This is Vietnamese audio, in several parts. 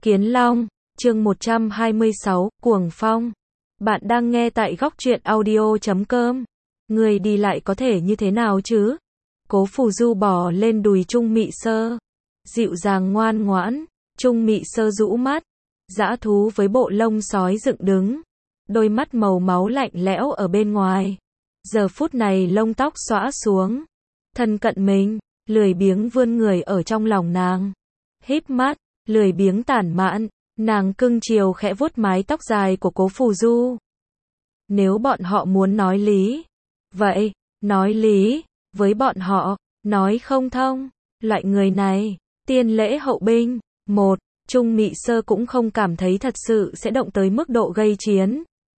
Kiến Long, chương 126, Cuồng Phong. Bạn đang nghe tại góc truyện audio.com. Người đi lại có thể như thế nào chứ? Cố Phù Du bò lên đùi Trung Mị Sơ. Dịu dàng ngoan ngoãn, Trung Mị Sơ rũ mắt. Dã thú với bộ lông sói dựng đứng. Đôi mắt màu máu lạnh lẽo ở bên ngoài. Giờ phút này lông tóc xõa xuống. Thân cận mình, lười biếng vươn người ở trong lòng nàng. Híp mắt, lười biếng tản mạn, nàng cưng chiều khẽ vuốt mái tóc dài của Cố Phù Du. Nếu bọn họ muốn nói lý, vậy, nói lý, với bọn họ, nói không thông, loại người này, tiên lễ hậu binh, một, Trung Mị Sơ cũng không cảm thấy thật sự sẽ động tới mức độ gây chiến.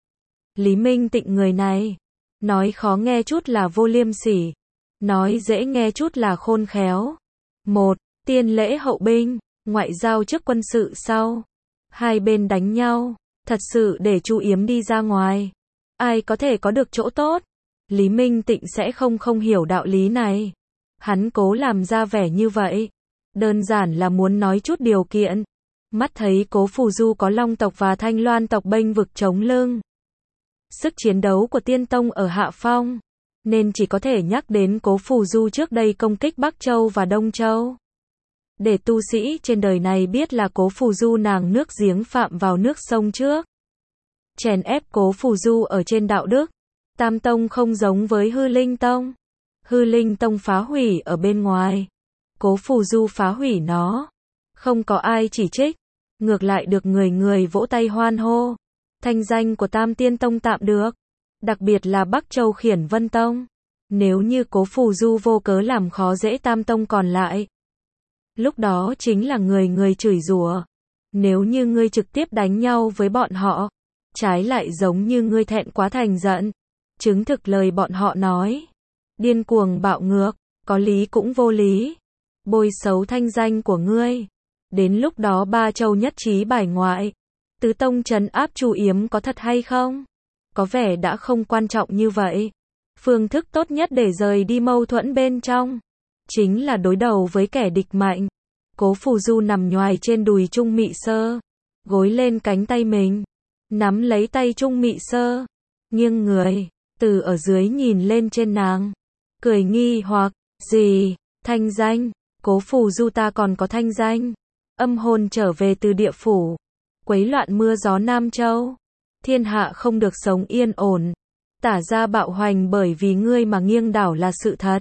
Lý Minh Tịnh người này, nói khó nghe chút là vô liêm sỉ, nói dễ nghe chút là khôn khéo. Một, tiên lễ hậu binh, ngoại giao trước quân sự sau. Hai bên đánh nhau, thật sự để Chu Yếm đi ra ngoài. Ai có thể có được chỗ tốt? Lý Minh Tịnh sẽ không hiểu đạo lý này. Hắn cố làm ra vẻ như vậy. Đơn giản là muốn nói chút điều kiện. Mắt thấy Cố Phù Du có Long tộc và Thanh Loan tộc bênh vực chống lưng. Sức chiến đấu của Tiên Tông ở hạ phong. Nên chỉ có thể nhắc đến Cố Phù Du trước đây công kích Bắc Châu và Đông Châu. Để tu sĩ trên đời này biết là Cố Phù Du nàng nước giếng phạm vào nước sông trước. Chèn ép Cố Phù Du ở trên đạo đức. Tam Tông không giống với Hư Linh Tông. Hư Linh Tông phá hủy ở bên ngoài. Cố Phù Du phá hủy nó. Không có ai chỉ trích. Ngược lại được người vỗ tay hoan hô. Thanh danh của Tam Tiên Tông tạm được. Đặc biệt là Bắc Châu Khiển Vân Tông. Nếu như Cố Phù Du vô cớ làm khó dễ Tam Tông còn lại. Lúc đó chính là người chửi rủa. Nếu như ngươi trực tiếp đánh nhau với bọn họ, trái lại giống như ngươi thẹn quá thành giận. Chứng thực lời bọn họ nói. Điên cuồng bạo ngược, có lý cũng vô lý. Bôi xấu thanh danh của ngươi. Đến lúc đó ba châu nhất trí bài ngoại. Tứ Tông trấn áp Chu Yếm có thật hay không? Có vẻ đã không quan trọng như vậy. Phương thức tốt nhất để rời đi mâu thuẫn bên trong chính là đối đầu với kẻ địch mạnh. Cố Phù Du nằm nhoài trên đùi Trung Mị Sơ, gối lên cánh tay mình, nắm lấy tay Trung Mị Sơ, nghiêng người, từ ở dưới nhìn lên trên nàng, cười nghi hoặc, gì, thanh danh, Cố Phù Du ta còn có thanh danh, âm hồn trở về từ địa phủ, quấy loạn mưa gió Nam Châu, thiên hạ không được sống yên ổn, tả ra bạo hoành bởi vì ngươi mà nghiêng đảo là sự thật.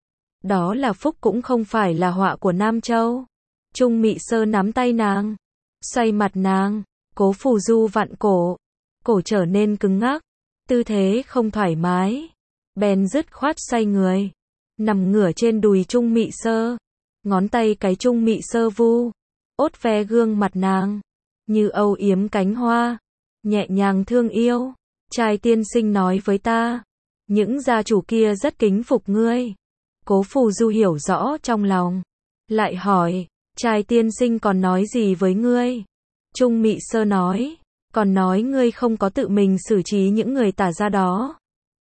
Đó là phúc cũng không phải là họa của Nam Châu. Trung Mị Sơ nắm tay nàng, xoay mặt nàng, Cố Phù Du vặn cổ, cổ trở nên cứng ngắc, tư thế không thoải mái, bèn dứt khoát xoay người, nằm ngửa trên đùi Trung Mị Sơ, ngón tay cái Trung Mị Sơ vu, ốt ve gương mặt nàng, như âu yếm cánh hoa, nhẹ nhàng thương yêu. Trai tiên sinh nói với ta, những gia chủ kia rất kính phục ngươi. Cố Phù Du hiểu rõ trong lòng, lại hỏi, trai tiên sinh còn nói gì với ngươi? Trung Mị Sơ nói, còn nói ngươi không có tự mình xử trí những người tả gia đó,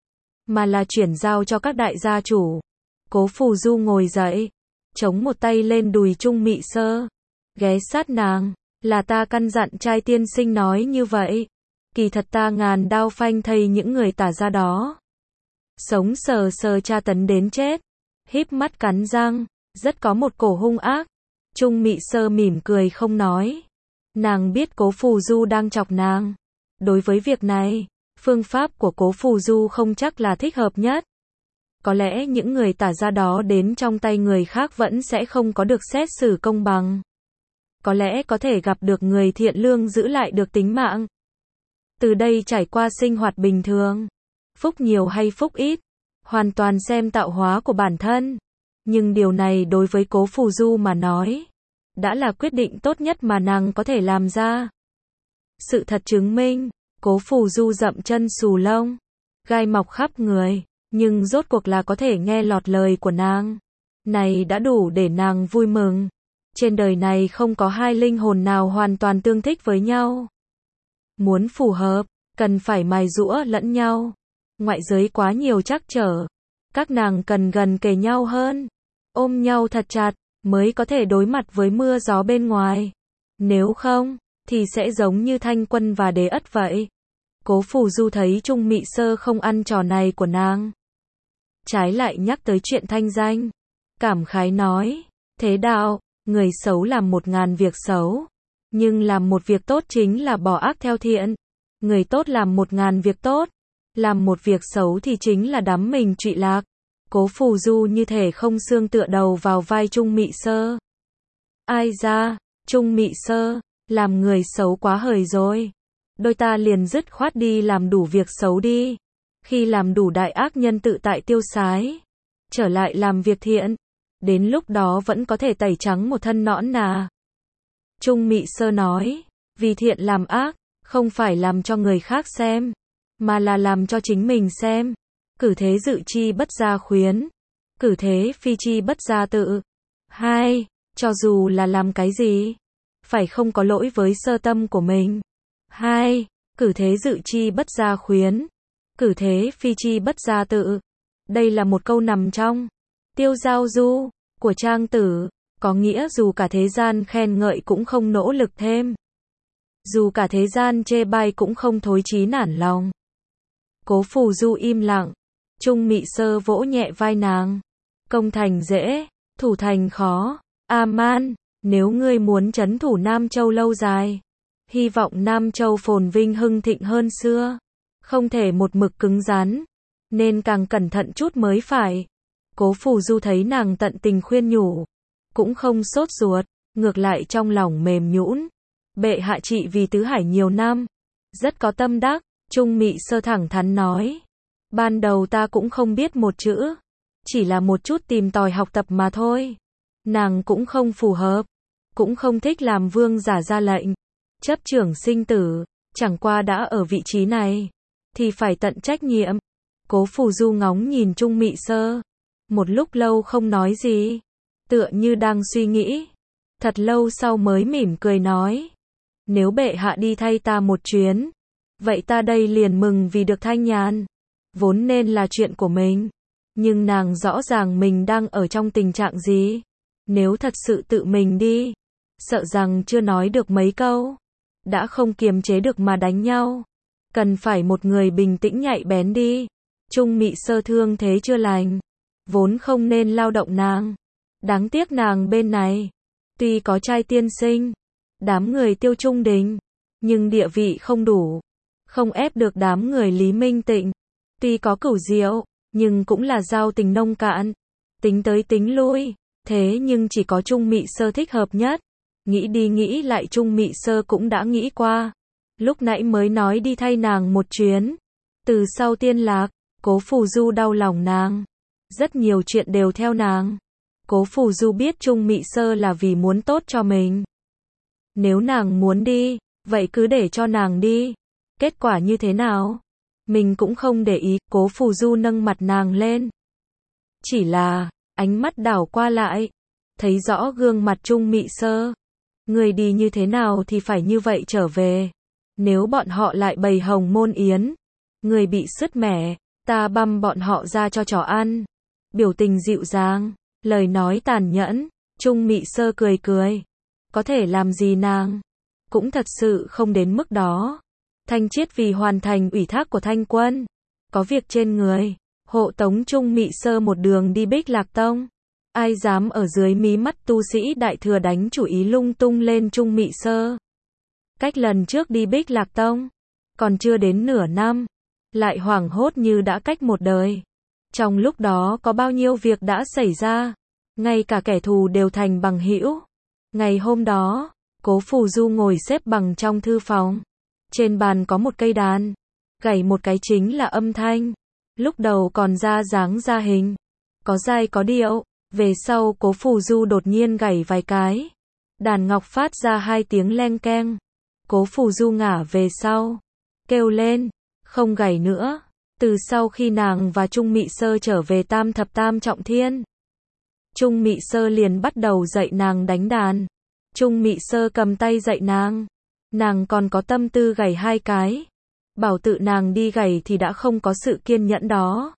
mà là chuyển giao cho các đại gia chủ. Cố Phù Du ngồi dậy, chống một tay lên đùi Trung Mị Sơ, ghé sát nàng, là ta căn dặn trai tiên sinh nói như vậy. Kỳ thật ta ngàn đao phanh thây những người tả gia đó. Sống sờ tra tấn đến chết. Híp mắt cắn răng, rất có một cổ hung ác. Trung Mị Sơ mỉm cười không nói. Nàng biết Cố Phù Du đang chọc nàng. Đối với việc này, phương pháp của Cố Phù Du không chắc là thích hợp nhất. Có lẽ những người tả gia đó đến trong tay người khác vẫn sẽ không có được xét xử công bằng. Có lẽ có thể gặp được người thiện lương giữ lại được tính mạng. Từ đây trải qua sinh hoạt bình thường. Phúc nhiều hay phúc ít, hoàn toàn xem tạo hóa của bản thân. Nhưng điều này đối với Cố Phù Du mà nói, đã là quyết định tốt nhất mà nàng có thể làm ra. Sự thật chứng minh, Cố Phù Du dậm chân xù lông, gai mọc khắp người, nhưng rốt cuộc là có thể nghe lọt lời của nàng. Này đã đủ để nàng vui mừng. Trên đời này không có hai linh hồn nào hoàn toàn tương thích với nhau. Muốn phù hợp, cần phải mài giũa lẫn nhau. Ngoại giới quá nhiều trắc trở. Các nàng cần gần kề nhau hơn. Ôm nhau thật chặt, mới có thể đối mặt với mưa gió bên ngoài. Nếu không, thì sẽ giống như Thanh Quân và Đế Ất vậy. Cố Phù Du thấy Trung Mị Sơ không ăn trò này của nàng. Trái lại nhắc tới chuyện thanh danh. Cảm khái nói, thế đạo, người xấu làm 1000 việc xấu. Nhưng làm một việc tốt chính là bỏ ác theo thiện. Người tốt làm 1000 việc tốt. Làm một việc xấu thì chính là đắm mình trụy lạc. Cố Phù Du như thể không xương tựa đầu vào vai Trung Mị Sơ. Ai ra, Trung Mị Sơ, làm người xấu quá hời rồi. Đôi ta liền dứt khoát đi làm đủ việc xấu đi. Khi làm đủ đại ác nhân tự tại tiêu sái, trở lại làm việc thiện. Đến lúc đó vẫn có thể tẩy trắng một thân nõn nà. Trung Mị Sơ nói, vì thiện làm ác, không phải làm cho người khác xem, mà là làm cho chính mình xem. Cử thế dự chi bất gia khuyến. Cử thế phi chi bất gia tự. 2. Cho dù là làm cái gì, phải không có lỗi với sơ tâm của mình. 2. Cử thế dự chi bất gia khuyến. Cử thế phi chi bất gia tự. Đây là một câu nằm trong Tiêu Giao Du của Trang Tử, có nghĩa dù cả thế gian khen ngợi cũng không nỗ lực thêm. Dù cả thế gian chê bai cũng không thối chí nản lòng. Cố Phù Du im lặng. Trung Mị Sơ vỗ nhẹ vai nàng. Công thành dễ, thủ thành khó. A-man, nếu ngươi muốn trấn thủ Nam Châu lâu dài, hy vọng Nam Châu phồn vinh hưng thịnh hơn xưa, không thể một mực cứng rắn, nên càng cẩn thận chút mới phải. Cố Phù Du thấy nàng tận tình khuyên nhủ, cũng không sốt ruột, ngược lại trong lòng mềm nhũn. Bệ hạ trị vì tứ hải nhiều năm, rất có tâm đắc. Trung Mị Sơ thẳng thắn nói, ban đầu ta cũng không biết một chữ, chỉ là một chút tìm tòi học tập mà thôi. Nàng cũng không phù hợp, cũng không thích làm vương giả ra lệnh, chấp trưởng sinh tử, chẳng qua đã ở vị trí này, thì phải tận trách nhiệm. Cố Phù Du ngóng nhìn Trung Mị Sơ, một lúc lâu không nói gì, tựa như đang suy nghĩ. Thật lâu sau mới mỉm cười nói, nếu bệ hạ đi thay ta một chuyến, vậy ta đây liền mừng vì được thanh nhàn. Vốn nên là chuyện của mình, nhưng nàng rõ ràng mình đang ở trong tình trạng gì. Nếu thật sự tự mình đi, sợ rằng chưa nói được mấy câu, đã không kiềm chế được mà đánh nhau. Cần phải một người bình tĩnh nhạy bén đi. Trung Mị Sơ thương thế chưa lành, vốn không nên lao động nàng. Đáng tiếc nàng bên này, tuy có trai tiên sinh, đám người Tiêu Trung Đình, nhưng địa vị không đủ, không ép được đám người Lý Minh Tịnh. Tuy có Cửu Diệu, nhưng cũng là giao tình nông cạn. Tính tới tính lui, thế nhưng chỉ có Trung Mị Sơ thích hợp nhất. Nghĩ đi nghĩ lại Trung Mị Sơ cũng đã nghĩ qua. Lúc nãy mới nói đi thay nàng một chuyến. Từ sau tiên lạc, Cố Phù Du đau lòng nàng. Rất nhiều chuyện đều theo nàng. Cố Phù Du biết Trung Mị Sơ là vì muốn tốt cho mình. Nếu nàng muốn đi, vậy cứ để cho nàng đi. Kết quả như thế nào? Mình cũng không để ý. Cố Phù Du nâng mặt nàng lên. Chỉ là, ánh mắt đảo qua lại, thấy rõ gương mặt Trung Mị Sơ. Người đi như thế nào thì phải như vậy trở về. Nếu bọn họ lại bày hồng môn yến, người bị sứt mẻ, ta băm bọn họ ra cho chó ăn. Biểu tình dịu dàng, lời nói tàn nhẫn. Trung Mị Sơ cười cười. Có thể làm gì nàng? Cũng thật sự không đến mức đó. Thanh Chiết vì hoàn thành ủy thác của Thanh Quân, có việc trên người, hộ tống Trung Mị Sơ một đường đi Bích Lạc Tông. Ai dám ở dưới mí mắt tu sĩ đại thừa đánh chủ ý lung tung lên Trung Mị Sơ. Cách lần trước đi Bích Lạc Tông, còn chưa đến nửa năm, lại hoảng hốt như đã cách một đời. Trong lúc đó có bao nhiêu việc đã xảy ra, ngay cả kẻ thù đều thành bằng hữu. Ngày hôm đó, Cố Phù Du ngồi xếp bằng trong thư phòng. Trên bàn có một cây đàn, gảy một cái chính là âm thanh. Lúc đầu còn ra dáng ra hình, có giai có điệu. Về sau Cố Phù Du đột nhiên gảy vài cái, đàn ngọc phát ra 2 tiếng leng keng. Cố Phù Du ngả về sau, kêu lên, không gảy nữa. Từ sau khi nàng và Trung Mị Sơ trở về Tam Thập Tam Trọng Thiên, Trung Mị Sơ liền bắt đầu dạy nàng đánh đàn. Trung Mị Sơ cầm tay dạy nàng, nàng còn có tâm tư gảy 2 cái. Bảo tự nàng đi gảy thì đã không có sự kiên nhẫn đó.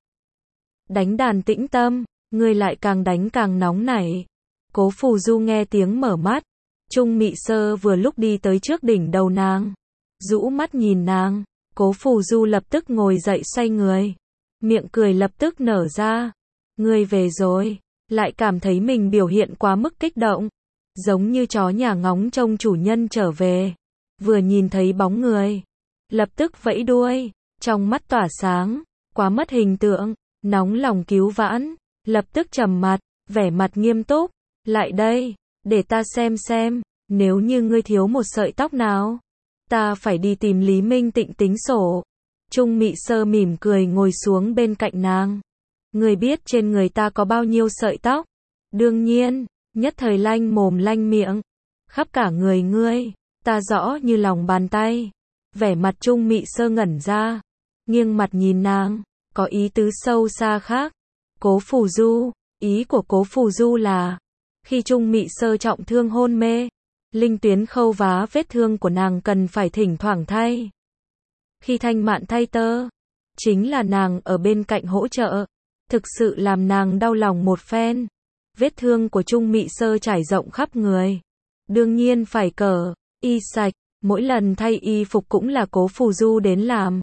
Đánh đàn tĩnh tâm, ngươi lại càng đánh càng nóng nảy. Cố Phù Du nghe tiếng mở mắt, Trung Mị Sơ vừa lúc đi tới trước đỉnh đầu nàng, rũ mắt nhìn nàng, Cố Phù Du lập tức ngồi dậy xoay người, miệng cười lập tức nở ra. Ngươi về rồi, lại cảm thấy mình biểu hiện quá mức kích động, giống như chó nhà ngóng trông chủ nhân trở về, vừa nhìn thấy bóng người, lập tức vẫy đuôi, trong mắt tỏa sáng, quá mất hình tượng, nóng lòng cứu vãn, lập tức trầm mặt, vẻ mặt nghiêm túc, lại đây, để ta xem, nếu như ngươi thiếu một sợi tóc nào, ta phải đi tìm Lý Minh Tịnh tính sổ. Trung Mị Sơ mỉm cười ngồi xuống bên cạnh nàng. Ngươi biết trên người ta có bao nhiêu sợi tóc? Đương nhiên, nhất thời lanh mồm lanh miệng. Khắp cả người ngươi, ta rõ như lòng bàn tay. Vẻ mặt Trung Mị Sơ ngẩn ra, nghiêng mặt nhìn nàng, có ý tứ sâu xa khác. Cố Phù Du, ý của Cố Phù Du là, khi Trung Mị Sơ trọng thương hôn mê, linh tuyến khâu vá vết thương của nàng cần phải thỉnh thoảng thay. Khi Thanh Mạn thay tơ, chính là nàng ở bên cạnh hỗ trợ, thực sự làm nàng đau lòng một phen. Vết thương của Trung Mị Sơ trải rộng khắp người, đương nhiên phải cởi y sạch, mỗi lần thay y phục cũng là Cố Phù Du đến làm.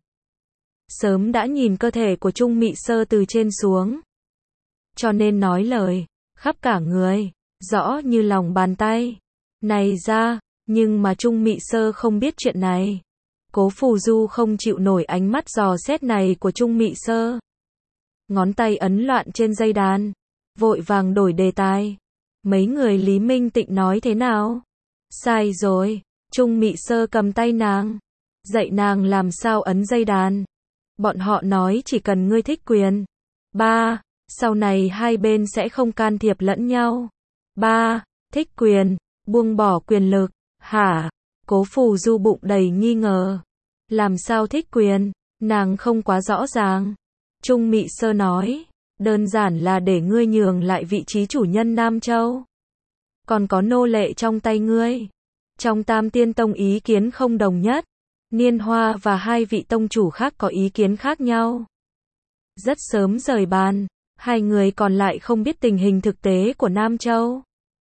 Sớm đã nhìn cơ thể của Trung Mị Sơ từ trên xuống, cho nên nói lời khắp cả người, rõ như lòng bàn tay. Này ra, nhưng mà Trung Mị Sơ không biết chuyện này. Cố Phù Du không chịu nổi ánh mắt dò xét này của Trung Mị Sơ. Ngón tay ấn loạn trên dây đàn, vội vàng đổi đề tài. Mấy người Lý Minh Tịnh nói thế nào? Sai rồi, Trung Mị Sơ cầm tay nàng, dạy nàng làm sao ấn dây đàn. Bọn họ nói chỉ cần ngươi thích quyền. 3. Sau này hai bên sẽ không can thiệp lẫn nhau. 3. Thích quyền, buông bỏ quyền lực. Hả? Cố Phù Du bụng đầy nghi ngờ. Làm sao thích quyền? Nàng không quá rõ ràng. Trung Mị Sơ nói, đơn giản là để ngươi nhường lại vị trí chủ nhân Nam Châu. Còn có nô lệ trong tay ngươi. Trong Tam Tiên Tông ý kiến không đồng nhất. Niên Hoa và hai vị tông chủ khác có ý kiến khác nhau. Rất sớm rời bàn, hai người còn lại không biết tình hình thực tế của Nam Châu.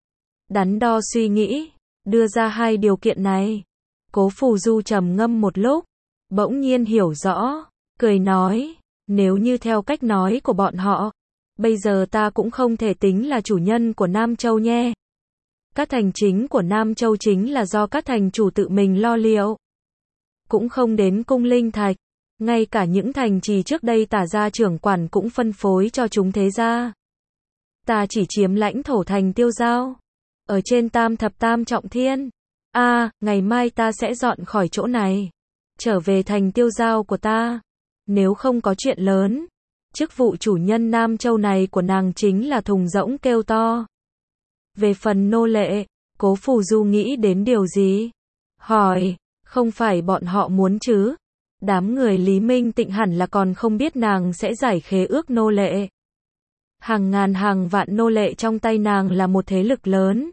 Đắn đo suy nghĩ, đưa ra hai điều kiện này. Cố Phù Du trầm ngâm một lúc, bỗng nhiên hiểu rõ, cười nói, nếu như theo cách nói của bọn họ, bây giờ ta cũng không thể tính là chủ nhân của Nam Châu nhé. Các thành chính của Nam Châu chính là do các thành chủ tự mình lo liệu. Cũng không đến cung linh thạch, ngay cả những thành trì trước đây Tả gia trưởng quản cũng phân phối cho chúng thế gia. Ta chỉ chiếm lãnh thổ thành Tiêu Giao, ở trên Tam Thập Tam Trọng Thiên. Ngày mai ta sẽ dọn khỏi chỗ này, trở về thành Tiêu Giao của ta. Nếu không có chuyện lớn, chức vụ chủ nhân Nam Châu này của nàng chính là thùng rỗng kêu to. Về phần nô lệ, Cố Phù Du nghĩ đến điều gì? Hỏi, không phải bọn họ muốn chứ? Đám người Lý Minh Tịnh hẳn là còn không biết nàng sẽ giải khế ước nô lệ. Hàng ngàn hàng vạn nô lệ trong tay nàng là một thế lực lớn.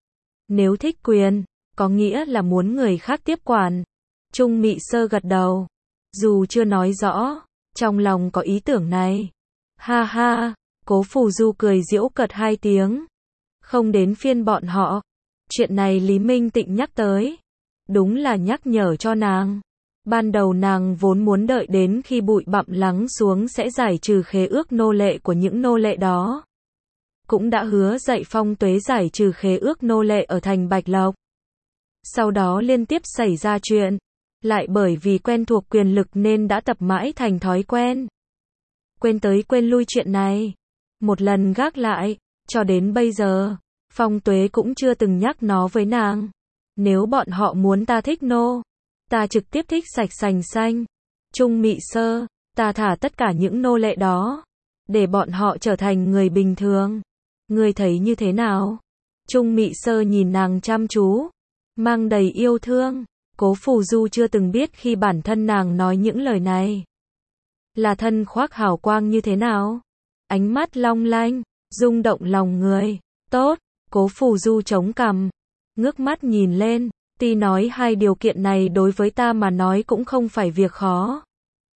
Nếu thích quyền, có nghĩa là muốn người khác tiếp quản. Trung Mị Sơ gật đầu, dù chưa nói rõ, trong lòng có ý tưởng này. Ha ha, Cố Phù Du cười giễu cợt hai tiếng. Không đến phiên bọn họ. Chuyện này Lý Minh Tịnh nhắc tới, đúng là nhắc nhở cho nàng. Ban đầu nàng vốn muốn đợi đến khi bụi bặm lắng xuống sẽ giải trừ khế ước nô lệ của những nô lệ đó. Cũng đã hứa dạy Phong Tuế giải trừ khế ước nô lệ ở thành Bạch Lộc. Sau đó liên tiếp xảy ra chuyện, lại bởi vì quen thuộc quyền lực nên đã tập mãi thành thói quen. Quên tới quên lui chuyện này, một lần gác lại, cho đến bây giờ, Phong Tuế cũng chưa từng nhắc nó với nàng. Nếu bọn họ muốn ta thích nô, ta trực tiếp thích sạch sành xanh. Trung Mị Sơ, ta thả tất cả những nô lệ đó, để bọn họ trở thành người bình thường. Ngươi thấy như thế nào? Trung Mị Sơ nhìn nàng chăm chú, mang đầy yêu thương. Cố Phù Du chưa từng biết khi bản thân nàng nói những lời này, là thân khoác hào quang như thế nào. Ánh mắt long lanh, rung động lòng người. Tốt, Cố Phù Du chống cằm, ngước mắt nhìn lên, tuy nói hai điều kiện này đối với ta mà nói cũng không phải việc khó.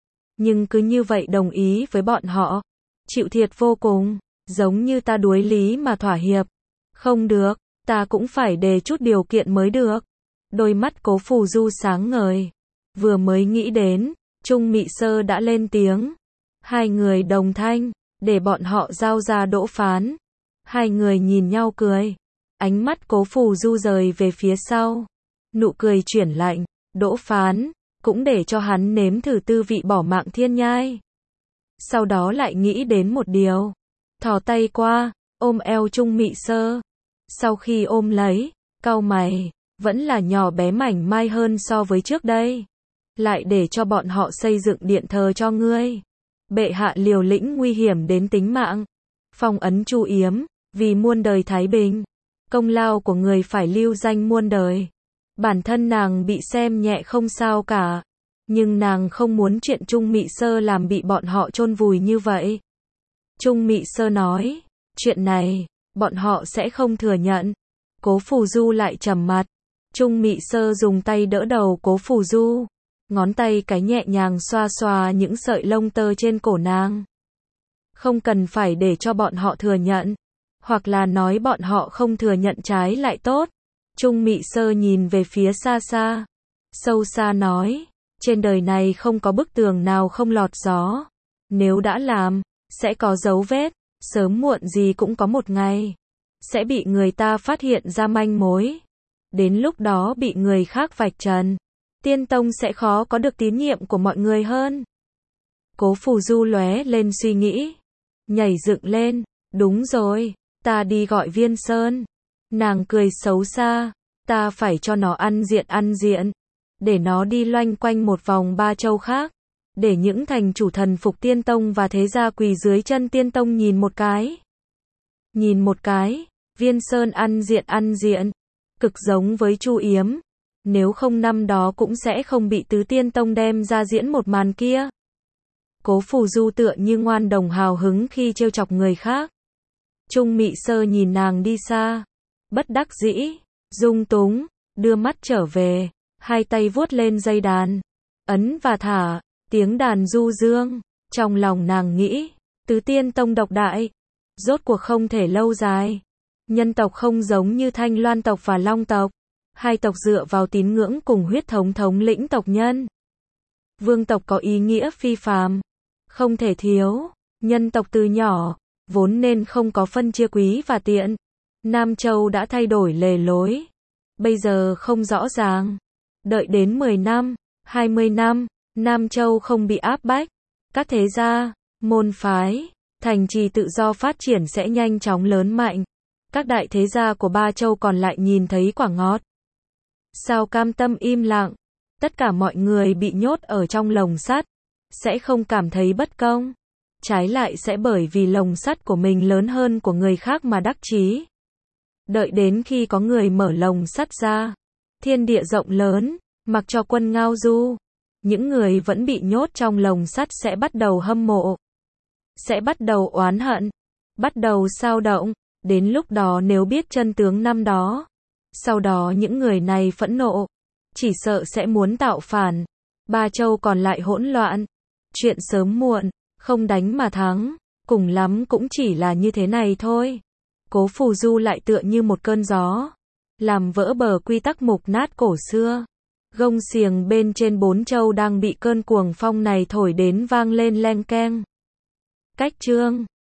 Nhưng cứ như vậy đồng ý với bọn họ, chịu thiệt vô cùng, giống như ta đuối lý mà thỏa hiệp. Không được, ta cũng phải đề chút điều kiện mới được. Đôi mắt Cố Phù Du sáng ngời. Vừa mới nghĩ đến, Trung Mị Sơ đã lên tiếng. Hai người đồng thanh, để bọn họ giao ra đỗ phán. Hai người nhìn nhau cười. Ánh mắt Cố Phù Du rời về phía sau. Nụ cười chuyển lạnh, đỗ phán, cũng để cho hắn nếm thử tư vị bỏ mạng thiên nhai. Sau đó lại nghĩ đến một điều. Thò tay qua, ôm eo Trung Mị Sơ. Sau khi ôm lấy, cau mày, vẫn là nhỏ bé mảnh mai hơn so với trước đây. Lại để cho bọn họ xây dựng điện thờ cho ngươi. Bệ hạ liều lĩnh nguy hiểm đến tính mạng. Phong ấn Chu Yếm, vì muôn đời thái bình. Công lao của người phải lưu danh muôn đời. Bản thân nàng bị xem nhẹ không sao cả. Nhưng nàng không muốn chuyện Trung Mị Sơ làm bị bọn họ chôn vùi như vậy. Trung Mị Sơ nói, chuyện này, bọn họ sẽ không thừa nhận. Cố Phù Du lại trầm mặt. Trung Mị Sơ dùng tay đỡ đầu Cố Phù Du. Ngón tay cái nhẹ nhàng xoa xoa những sợi lông tơ trên cổ nàng. Không cần phải để cho bọn họ thừa nhận. Hoặc là nói bọn họ không thừa nhận trái lại tốt. Trung Mị Sơ nhìn về phía xa xa. Sâu xa nói, trên đời này không có bức tường nào không lọt gió. Nếu đã làm, sẽ có dấu vết. Sớm muộn gì cũng có một ngày. Sẽ bị người ta phát hiện ra manh mối. Đến lúc đó bị người khác vạch trần. Tiên tông sẽ khó có được tín nhiệm của mọi người hơn. Cố Phù Du lóe lên suy nghĩ. Nhảy dựng lên. Đúng rồi, ta đi gọi Viên Sơn. Nàng cười xấu xa. Ta phải cho nó ăn diện. Để nó đi loanh quanh một vòng ba châu khác. Để những thành chủ thần phục Tiên Tông và thế gia quỳ dưới chân Tiên Tông nhìn một cái. Nhìn một cái, Viên Sơn ăn diện. Cực giống với Chu Yếm. Nếu không năm đó cũng sẽ không bị Tứ Tiên Tông đem ra diễn một màn kia. Cố Phù Du tựa như ngoan đồng hào hứng khi trêu chọc người khác. Trung Mị Sơ nhìn nàng đi xa. Bất đắc dĩ, dung túng, đưa mắt trở về. Hai tay vuốt lên dây đàn. Ấn và thả, tiếng đàn du dương. Trong lòng nàng nghĩ, Tứ Tiên Tông độc đại. Rốt cuộc không thể lâu dài. Nhân tộc không giống như Thanh Loan tộc và Long tộc. Hai tộc dựa vào tín ngưỡng cùng huyết thống thống lĩnh tộc nhân. Vương tộc có ý nghĩa phi phàm. Không thể thiếu. Nhân tộc từ nhỏ, vốn nên không có phân chia quý và tiện. Nam Châu đã thay đổi lề lối. Bây giờ không rõ ràng. Đợi đến 10 năm, 20 năm, Nam Châu không bị áp bách. Các thế gia, môn phái, thành trì tự do phát triển sẽ nhanh chóng lớn mạnh. Các đại thế gia của ba châu còn lại nhìn thấy quả ngọt. Sao cam tâm im lặng? Tất cả mọi người bị nhốt ở trong lồng sắt. Sẽ không cảm thấy bất công. Trái lại sẽ bởi vì lồng sắt của mình lớn hơn của người khác mà đắc chí. Đợi đến khi có người mở lồng sắt ra. Thiên địa rộng lớn, mặc cho quân ngao du. Những người vẫn bị nhốt trong lồng sắt sẽ bắt đầu hâm mộ. Sẽ bắt đầu oán hận. Bắt đầu xao động. Đến lúc đó nếu biết chân tướng năm đó. Sau đó những người này phẫn nộ. Chỉ sợ sẽ muốn tạo phản. Ba châu còn lại hỗn loạn. Chuyện sớm muộn, không đánh mà thắng. Cùng lắm cũng chỉ là như thế này thôi. Cố Phù Du lại tựa như một cơn gió. Làm vỡ bờ quy tắc mục nát cổ xưa. Gông xiềng bên trên 4 châu đang bị cơn cuồng phong này thổi đến vang lên leng keng. Cách chương